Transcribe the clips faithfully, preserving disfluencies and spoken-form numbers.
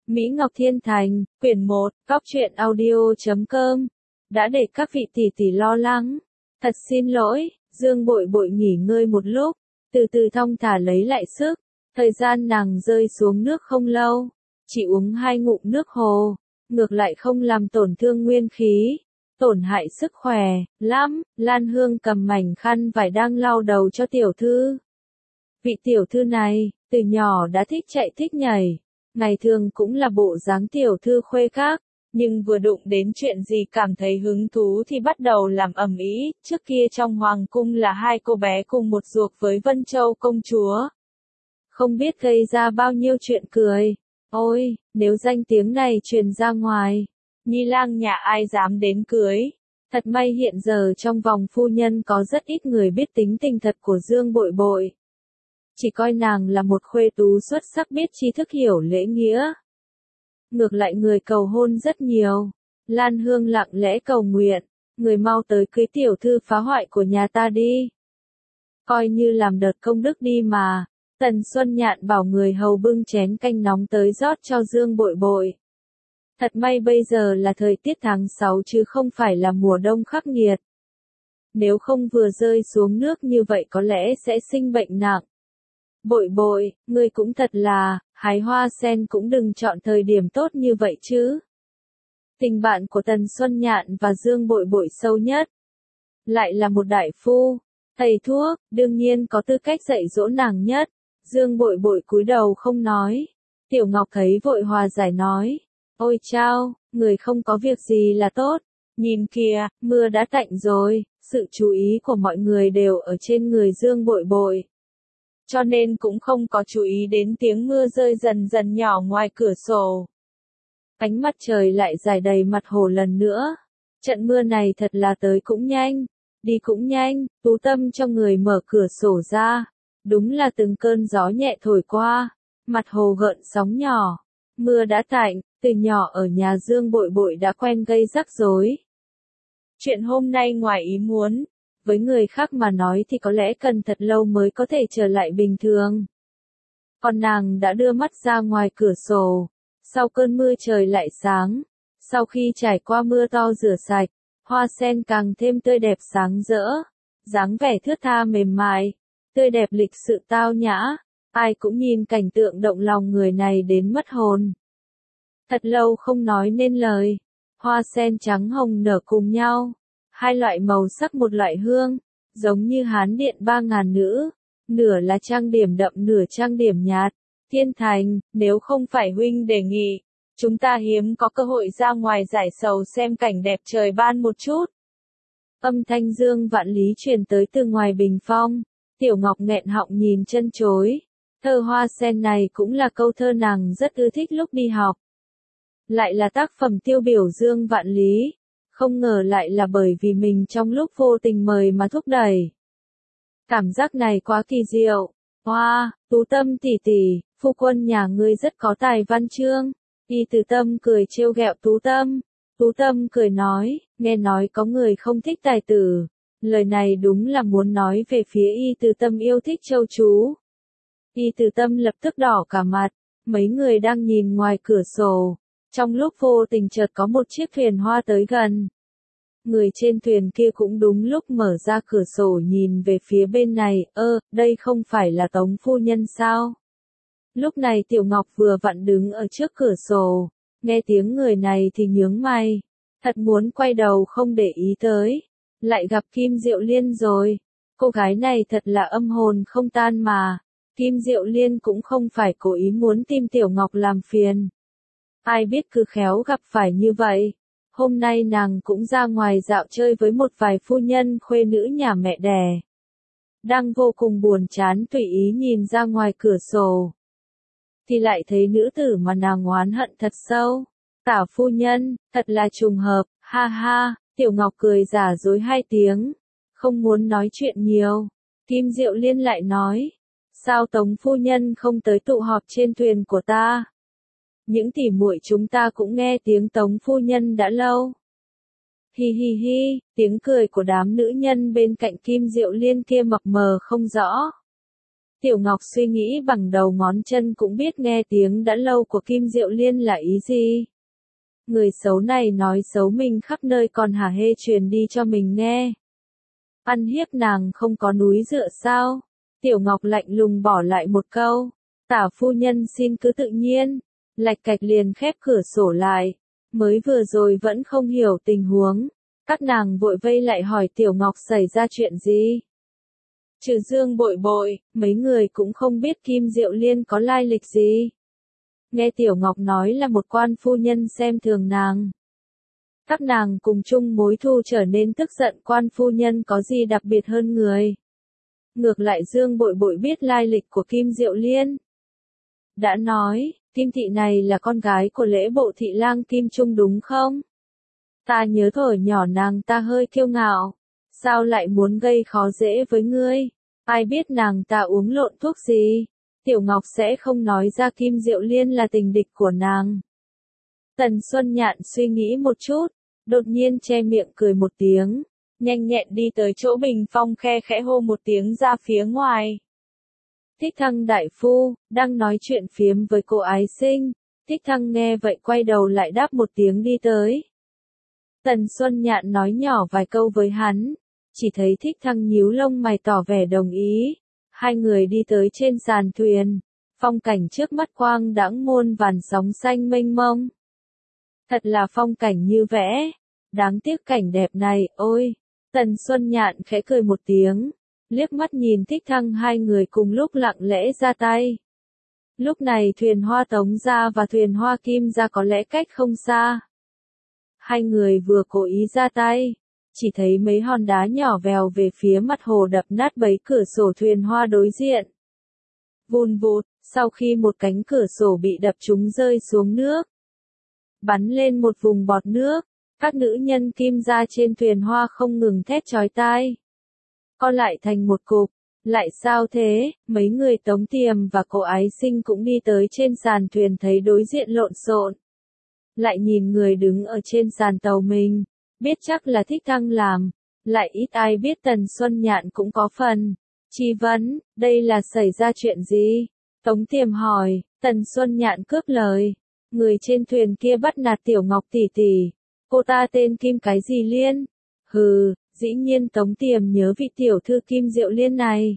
Mỹ Ngọc Thiên Thành, quyển một, góc truyện audio chấm com, đã để các vị tỷ tỷ lo lắng. Thật xin lỗi, Dương Bội Bội nghỉ ngơi một lúc, từ từ thong thả lấy lại sức. Thời gian nàng rơi xuống nước không lâu, chỉ uống hai ngụm nước hồ, ngược lại không làm tổn thương nguyên khí, tổn hại sức khỏe lắm. Lan Hương cầm mảnh khăn vải đang lau đầu cho tiểu thư. Vị tiểu thư này, từ nhỏ đã thích chạy thích nhảy, ngày thường cũng là bộ dáng tiểu thư khuê các, nhưng vừa đụng đến chuyện gì cảm thấy hứng thú thì bắt đầu làm ầm ĩ. Trước kia trong hoàng cung là hai cô bé cùng một ruột với Vân Châu công chúa, không biết gây ra bao nhiêu chuyện cười. Ôi, nếu danh tiếng này truyền ra ngoài, Nhi lang nhà ai dám đến cưới. Thật may hiện giờ trong vòng phu nhân có rất ít người biết tính tình thật của Dương Bội Bội. Chỉ coi nàng là một khuê tú xuất sắc biết tri thức hiểu lễ nghĩa. Ngược lại người cầu hôn rất nhiều. Lan Hương lặng lẽ cầu nguyện, người mau tới cưới tiểu thư phá hoại của nhà ta đi. Coi như làm đợt công đức đi mà. Tần Xuân Nhạn bảo người hầu bưng chén canh nóng tới rót cho Dương Bội Bội. Thật may bây giờ là thời tiết tháng sáu chứ không phải là mùa đông khắc nghiệt. Nếu không vừa rơi xuống nước như vậy có lẽ sẽ sinh bệnh nặng. Bội Bội, ngươi cũng thật là, hái hoa sen cũng đừng chọn thời điểm tốt như vậy chứ. Tình bạn của Tần Xuân Nhạn và Dương Bội Bội sâu nhất. Lại là một đại phu, thầy thuốc, đương nhiên có tư cách dạy dỗ nàng nhất. Dương Bội Bội cúi đầu không nói. Tiểu Ngọc thấy vội hòa giải nói. Ôi chao, người không có việc gì là tốt. Nhìn kìa, mưa đã tạnh rồi, sự chú ý của mọi người đều ở trên người Dương Bội Bội. Cho nên cũng không có chú ý đến tiếng mưa rơi dần dần nhỏ ngoài cửa sổ. Ánh mặt trời lại rải đầy mặt hồ lần nữa. Trận mưa này thật là tới cũng nhanh, đi cũng nhanh. Tú Tâm cho người mở cửa sổ ra. Đúng là từng cơn gió nhẹ thổi qua, mặt hồ gợn sóng nhỏ. Mưa đã tạnh, từ nhỏ ở nhà Dương Bội Bội đã quen gây rắc rối. Chuyện hôm nay ngoài ý muốn, với người khác mà nói thì có lẽ cần thật lâu mới có thể trở lại bình thường. Còn nàng đã đưa mắt ra ngoài cửa sổ, sau cơn mưa trời lại sáng, sau khi trải qua mưa to rửa sạch, hoa sen càng thêm tươi đẹp sáng rỡ, dáng vẻ thướt tha mềm mại, tươi đẹp lịch sự tao nhã, ai cũng nhìn cảnh tượng động lòng người này đến mất hồn. Thật lâu không nói nên lời, hoa sen trắng hồng nở cùng nhau, hai loại màu sắc một loại hương, giống như hán điện ba ngàn nữ, nửa là trang điểm đậm nửa trang điểm nhạt. Thiên Thành, nếu không phải huynh đề nghị, chúng ta hiếm có cơ hội ra ngoài giải sầu xem cảnh đẹp trời ban một chút. Âm thanh Dương Vạn Lý truyền tới từ ngoài bình phong. Tiểu Ngọc nghẹn họng nhìn chân chối. Thơ hoa sen này cũng là câu thơ nàng rất ưa thích lúc đi học. Lại là tác phẩm tiêu biểu Dương Vạn Lý. Không ngờ lại là bởi vì mình trong lúc vô tình mời mà thúc đẩy. Cảm giác này quá kỳ diệu. Hoa, wow, Tú Tâm tỷ tỷ, phu quân nhà ngươi rất có tài văn chương. Y Từ Tâm cười trêu ghẹo Tú Tâm. Tú Tâm cười nói, nghe nói có người không thích tài tử. Lời này đúng là muốn nói về phía Y Từ Tâm yêu thích châu chú. Y Từ Tâm lập tức đỏ cả mặt, mấy người đang nhìn ngoài cửa sổ. Trong lúc vô tình chợt có một chiếc thuyền hoa tới gần. Người trên thuyền kia cũng đúng lúc mở ra cửa sổ nhìn về phía bên này, ơ, đây không phải là Tống phu nhân sao? Lúc này Tiểu Ngọc vừa vặn đứng ở trước cửa sổ, nghe tiếng người này thì nhướng mày, thật muốn quay đầu không để ý tới. Lại gặp Kim Diệu Liên rồi. Cô gái này thật là âm hồn không tan mà. Kim Diệu Liên cũng không phải cố ý muốn tìm Tiểu Ngọc làm phiền. Ai biết cứ khéo gặp phải như vậy. Hôm nay nàng cũng ra ngoài dạo chơi với một vài phu nhân khuê nữ nhà mẹ đẻ. Đang vô cùng buồn chán tùy ý nhìn ra ngoài cửa sổ. Thì lại thấy nữ tử mà nàng oán hận thật sâu. Tả phu nhân, thật là trùng hợp, ha ha. Tiểu Ngọc cười giả dối hai tiếng, không muốn nói chuyện nhiều. Kim Diệu Liên lại nói, sao Tống phu nhân không tới tụ họp trên thuyền của ta? Những tỉ muội chúng ta cũng nghe tiếng Tống phu nhân đã lâu. Hi hi hi, tiếng cười của đám nữ nhân bên cạnh Kim Diệu Liên kia mập mờ không rõ. Tiểu Ngọc suy nghĩ bằng đầu ngón chân cũng biết nghe tiếng đã lâu của Kim Diệu Liên là ý gì. Người xấu này nói xấu mình khắp nơi còn hả hê truyền đi cho mình nghe. Ăn hiếp nàng không có núi dựa sao? Tiểu Ngọc lạnh lùng bỏ lại một câu. Tả phu nhân xin cứ tự nhiên. Lạch cạch liền khép cửa sổ lại. Mới vừa rồi vẫn không hiểu tình huống. Các nàng vội vây lại hỏi Tiểu Ngọc xảy ra chuyện gì. Trừ Dương Bội Bội, mấy người cũng không biết Kim Diệu Liên có lai lịch gì. Nghe Tiểu Ngọc nói là một quan phu nhân xem thường nàng. Các nàng cùng chung mối thù trở nên tức giận quan phu nhân có gì đặc biệt hơn người. Ngược lại Dương Bội Bội biết lai lịch của Kim Diệu Liên. Đã nói, Kim Thị này là con gái của lễ bộ thị lang Kim Trung đúng không? Ta nhớ thuở nhỏ nàng ta hơi kiêu ngạo. Sao lại muốn gây khó dễ với ngươi? Ai biết nàng ta uống lộn thuốc gì? Tiểu Ngọc sẽ không nói ra Kim Diệu Liên là tình địch của nàng. Tần Xuân Nhạn suy nghĩ một chút, đột nhiên che miệng cười một tiếng, nhanh nhẹn đi tới chỗ bình phong khe khẽ hô một tiếng ra phía ngoài. Thích Thăng đại phu, đang nói chuyện phiếm với cô ái sinh, Thích Thăng nghe vậy quay đầu lại đáp một tiếng đi tới. Tần Xuân Nhạn nói nhỏ vài câu với hắn, chỉ thấy Thích Thăng nhíu lông mày tỏ vẻ đồng ý. Hai người đi tới trên sàn thuyền, phong cảnh trước mắt quang đãng muôn vàn sóng xanh mênh mông. Thật là phong cảnh như vẽ, đáng tiếc cảnh đẹp này, ôi. Tần Xuân Nhạn khẽ cười một tiếng, liếc mắt nhìn Thích Thăng hai người cùng lúc lặng lẽ ra tay. Lúc này thuyền hoa Tống gia và thuyền hoa Kim gia có lẽ cách không xa. Hai người vừa cố ý ra tay, chỉ thấy mấy hòn đá nhỏ vèo về phía mặt hồ đập nát bấy cửa sổ thuyền hoa đối diện. Vùn vụt, sau khi một cánh cửa sổ bị đập trúng rơi xuống nước, bắn lên một vùng bọt nước, các nữ nhân Kim gia trên thuyền hoa không ngừng thét chói tai. Co lại thành một cục, lại sao thế? Mấy người Tống Tiềm và cô ái sinh cũng đi tới trên sàn thuyền thấy đối diện lộn xộn. Lại nhìn người đứng ở trên sàn tàu mình, biết chắc là Thích Thăng làm, lại ít ai biết Tần Xuân Nhạn cũng có phần. Chi vấn, đây là xảy ra chuyện gì? Tống Tiềm hỏi, Tần Xuân Nhạn cướp lời. Người trên thuyền kia bắt nạt Tiểu Ngọc tỷ tỷ, cô ta tên Kim cái gì Liên? Hừ, dĩ nhiên Tống Tiềm nhớ vị tiểu thư Kim Diệu Liên này.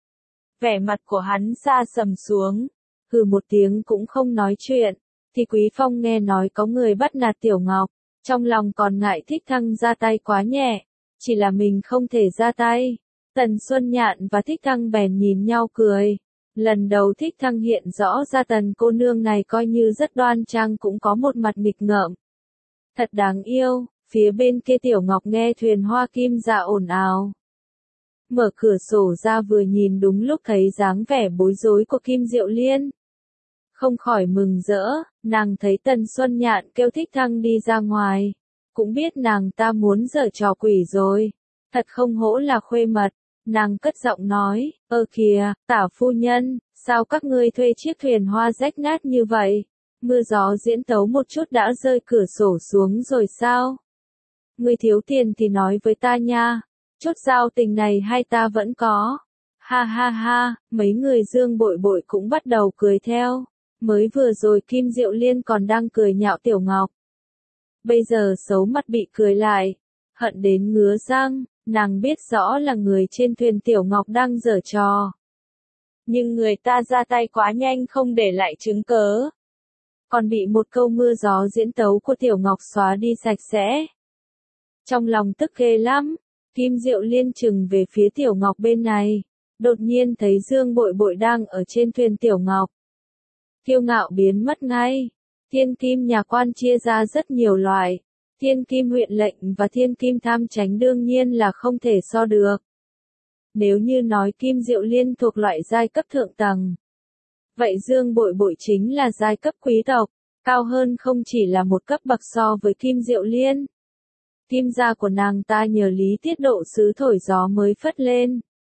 Vẻ mặt của hắn xa sầm xuống, hừ một tiếng cũng không nói chuyện, thì Quý Phong nghe nói có người bắt nạt Tiểu Ngọc. Trong lòng còn ngại Thích Thăng ra tay quá nhẹ, chỉ là mình không thể ra tay. Tần Xuân Nhạn và Thích Thăng bèn nhìn nhau cười. Lần đầu Thích Thăng hiện rõ ra Tần cô nương này coi như rất đoan trang cũng có một mặt nghịch ngợm. Thật đáng yêu, phía bên kia Tiểu Ngọc nghe thuyền hoa Kim dạ ồn ào. Mở cửa sổ ra vừa nhìn đúng lúc thấy dáng vẻ bối rối của Kim Diệu Liên. Không khỏi mừng rỡ, nàng thấy Tần Xuân Nhạn kêu Thích Thăng đi ra ngoài. Cũng biết nàng ta muốn giở trò quỷ rồi. Thật không hổ là khuê mật. Nàng cất giọng nói, ơ kìa, tả phu nhân, sao các ngươi thuê chiếc thuyền hoa rách nát như vậy? Mưa gió diễn tấu một chút đã rơi cửa sổ xuống rồi sao? Ngươi thiếu tiền thì nói với ta nha. Chút giao tình này hay ta vẫn có. Ha ha ha, mấy người Dương Bội Bội cũng bắt đầu cười theo. Mới vừa rồi Kim Diệu Liên còn đang cười nhạo Tiểu Ngọc. Bây giờ xấu mặt bị cười lại. Hận đến ngứa răng, nàng biết rõ là người trên thuyền Tiểu Ngọc đang giở trò. Nhưng người ta ra tay quá nhanh không để lại chứng cớ. Còn bị một câu mưa gió diễn tấu của Tiểu Ngọc xóa đi sạch sẽ. Trong lòng tức ghê lắm, Kim Diệu Liên chừng về phía Tiểu Ngọc bên này. Đột nhiên thấy Dương Bội Bội đang ở trên thuyền Tiểu Ngọc. Kiêu ngạo biến mất ngay. Thiên kim nhà quan chia ra rất nhiều loại. Thiên kim huyện lệnh và thiên kim tham chánh đương nhiên là không thể so được. Nếu như nói Kim Diệu Liên thuộc loại giai cấp thượng tầng, vậy Dương Bội Bội chính là giai cấp quý tộc, cao hơn không chỉ là một cấp bậc so với Kim Diệu Liên. Kim gia của nàng ta nhờ Lý Tiết Độ sứ thổi gió mới phất lên.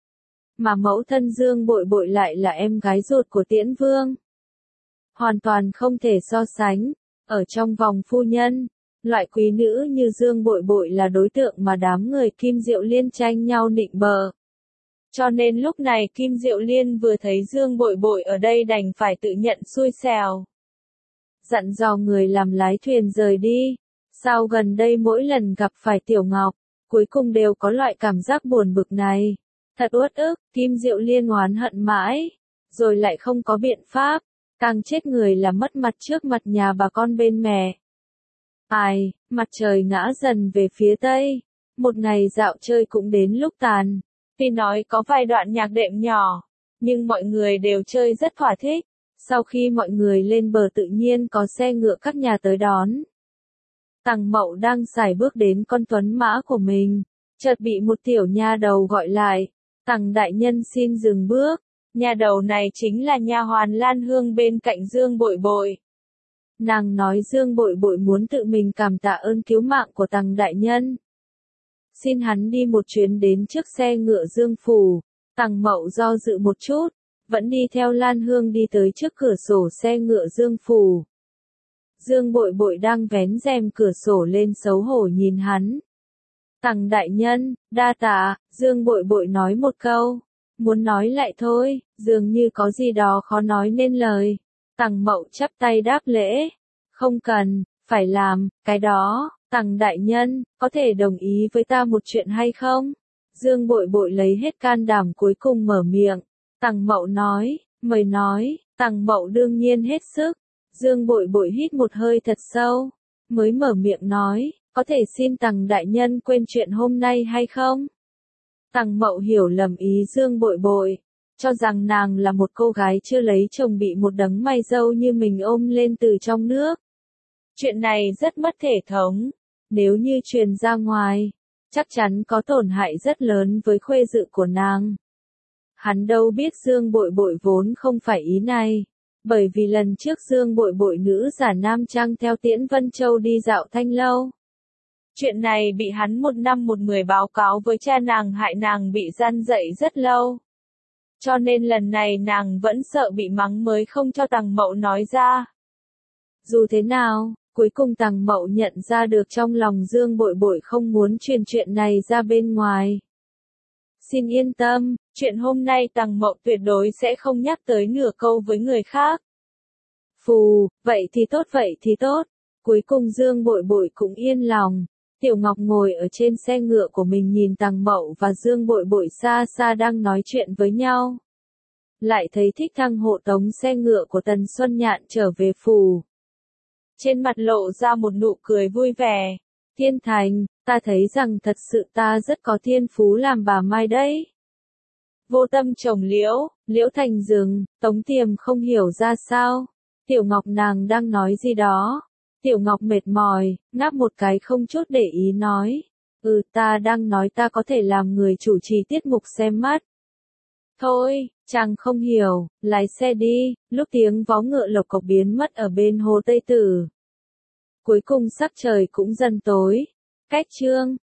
Mà mẫu thân Dương Bội Bội lại là em gái ruột của Tiễn Vương. Hoàn toàn không thể so sánh, ở trong vòng phu nhân, loại quý nữ như Dương Bội Bội là đối tượng mà đám người Kim Diệu Liên tranh nhau nịnh bợ. Cho nên lúc này Kim Diệu Liên vừa thấy Dương Bội Bội ở đây đành phải tự nhận xui xẻo. Dặn dò người làm lái thuyền rời đi. Sao gần đây mỗi lần gặp phải Tiểu Ngọc, cuối cùng đều có loại cảm giác buồn bực này. Thật uất ức, Kim Diệu Liên oán hận mãi, rồi lại không có biện pháp, càng chết người là mất mặt trước mặt nhà bà con bên mẹ. Ai, mặt trời ngã dần về phía tây, một ngày dạo chơi cũng đến lúc tàn. Tuy nói có vài đoạn nhạc đệm nhỏ, nhưng mọi người đều chơi rất thỏa thích. Sau khi mọi người lên bờ tự nhiên có xe ngựa các nhà tới đón. Tằng Mậu đang sải bước đến con tuấn mã của mình, chợt bị một tiểu nha đầu gọi lại. Tằng đại nhân xin dừng bước. Nha đầu này chính là nha hoàn Lan Hương bên cạnh Dương Bội Bội. Nàng nói Dương Bội Bội muốn tự mình cảm tạ ơn cứu mạng của Tằng đại nhân. Xin hắn đi một chuyến đến trước xe ngựa Dương phủ. Tằng Mậu do dự một chút, vẫn đi theo Lan Hương đi tới trước cửa sổ xe ngựa Dương phủ. Dương Bội Bội đang vén rèm cửa sổ lên xấu hổ nhìn hắn. Tằng đại nhân, đa tạ, Dương Bội Bội nói một câu. Muốn nói lại thôi, dường như có gì đó khó nói nên lời. Tằng Mậu chắp tay đáp lễ. Không cần, phải làm, cái đó, Tằng đại nhân, có thể đồng ý với ta một chuyện hay không? Dương Bội Bội lấy hết can đảm cuối cùng mở miệng. Tằng Mậu nói, mời nói, Tằng Mậu đương nhiên hết sức. Dương Bội Bội hít một hơi thật sâu, mới mở miệng nói, có thể xin Tằng đại nhân quên chuyện hôm nay hay không? Tằng Mậu hiểu lầm ý Dương Bội Bội, cho rằng nàng là một cô gái chưa lấy chồng bị một đấng mày râu như mình ôm lên từ trong nước. Chuyện này rất mất thể thống, nếu như truyền ra ngoài, chắc chắn có tổn hại rất lớn với khuê dự của nàng. Hắn đâu biết Dương Bội Bội vốn không phải ý này, bởi vì lần trước Dương Bội Bội nữ giả nam trang theo Tiễn Vân Châu đi dạo Thanh Lâu. Chuyện này bị hắn một năm một mười báo cáo với cha nàng hại nàng bị gian dậy rất lâu. Cho nên lần này nàng vẫn sợ bị mắng mới không cho Tằng Mậu nói ra. Dù thế nào, cuối cùng Tằng Mậu nhận ra được trong lòng Dương Bội Bội không muốn truyền chuyện này ra bên ngoài. Xin yên tâm, chuyện hôm nay Tằng Mậu tuyệt đối sẽ không nhắc tới nửa câu với người khác. Phù, vậy thì tốt vậy thì tốt. Cuối cùng Dương Bội Bội cũng yên lòng. Tiểu Ngọc ngồi ở trên xe ngựa của mình nhìn Tằng Mậu và Dương Bội Bội xa xa đang nói chuyện với nhau. Lại thấy Thích Thăng hộ tống xe ngựa của Tần Xuân Nhạn trở về phủ. Trên mặt lộ ra một nụ cười vui vẻ. Thiên Thành, ta thấy rằng thật sự ta rất có thiên phú làm bà Mai đấy. Vô tâm trồng liễu, liễu thành rừng, Tống Tiềm không hiểu ra sao. Tiểu Ngọc nàng đang nói gì đó. Tiểu Ngọc mệt mỏi, ngáp một cái không chút để ý nói. Ừ ta đang nói ta có thể làm người chủ trì tiết mục xem mắt. Thôi, chàng không hiểu, lái xe đi, lúc tiếng vó ngựa lộc cộc biến mất ở bên hồ Tây Tử. Cuối cùng sắc trời cũng dần tối. Cách chương.